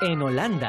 en Holanda.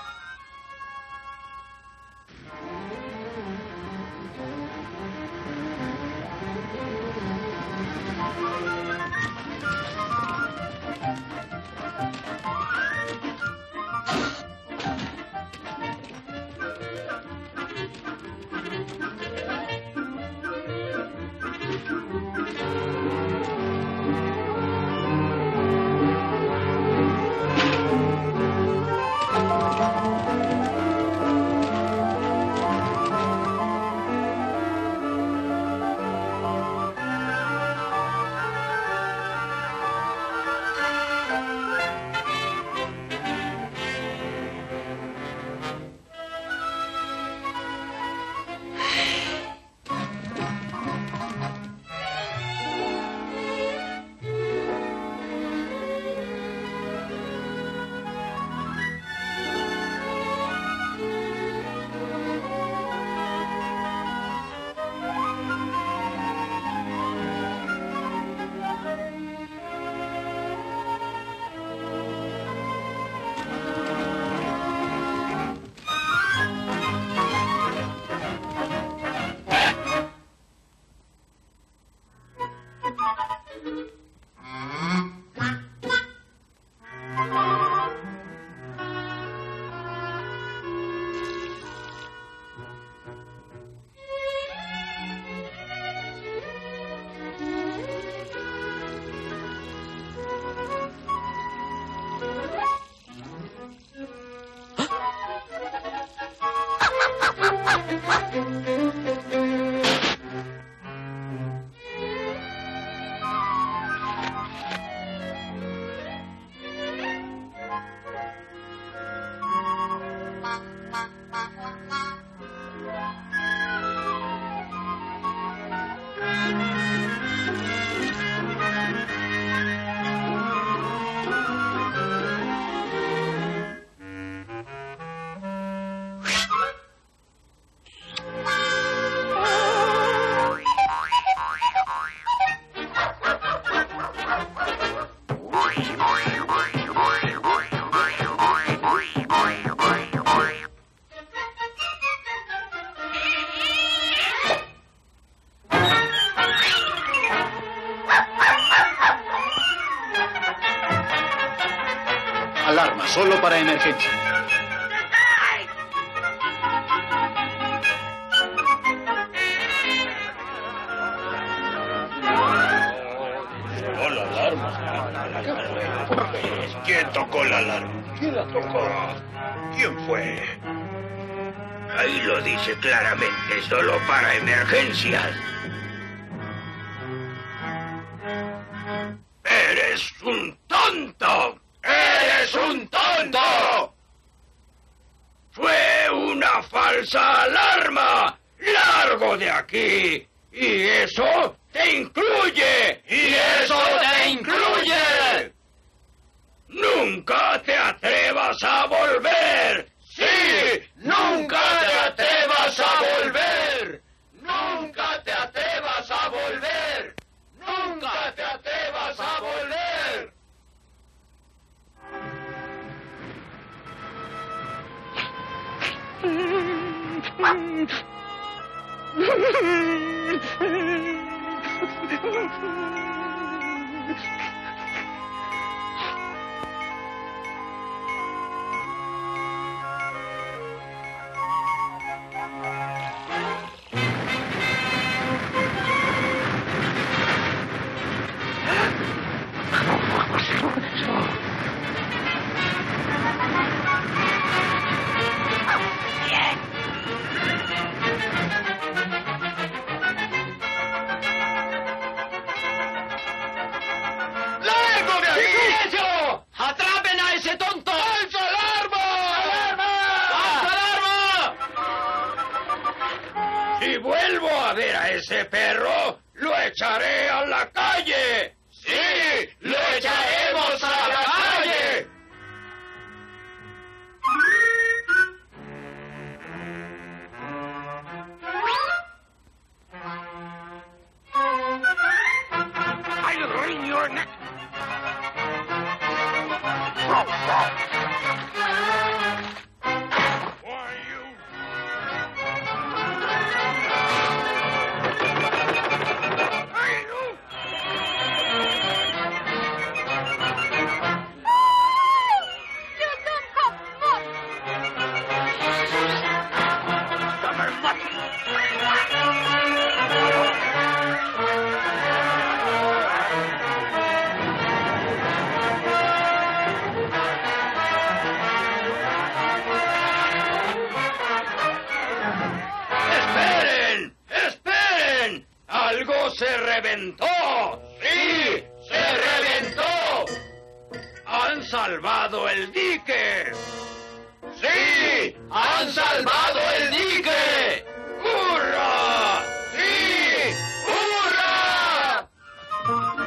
Alarma, solo para emergencia. Sonó la alarma. ¿Quién tocó la alarma? ¿Quién la tocó? ¿Quién fue? Ahí lo dice claramente, solo para emergencias. ¡Eres un tonto! ¡Eres un tonto! ¡Fue una falsa alarma! ¡Largo de aquí! ¡Y eso te incluye! ¡Y eso te incluye! ¡Nunca te atrevas a volver! ¡Sí! ¡Nunca te atrevas a volver! ¡Nunca te atrevas a volver! ¡Nunca te atrevas a volver! Si vuelvo a ver a ese perro, lo echaré a la calle. ¡Sí! ¡Lo echaremos a la calle! I'll wring your neck. salvado el dique! ¡Sí! ¡Han salvado el dique! ¡Hurra! ¡Sí! ¡Hurra!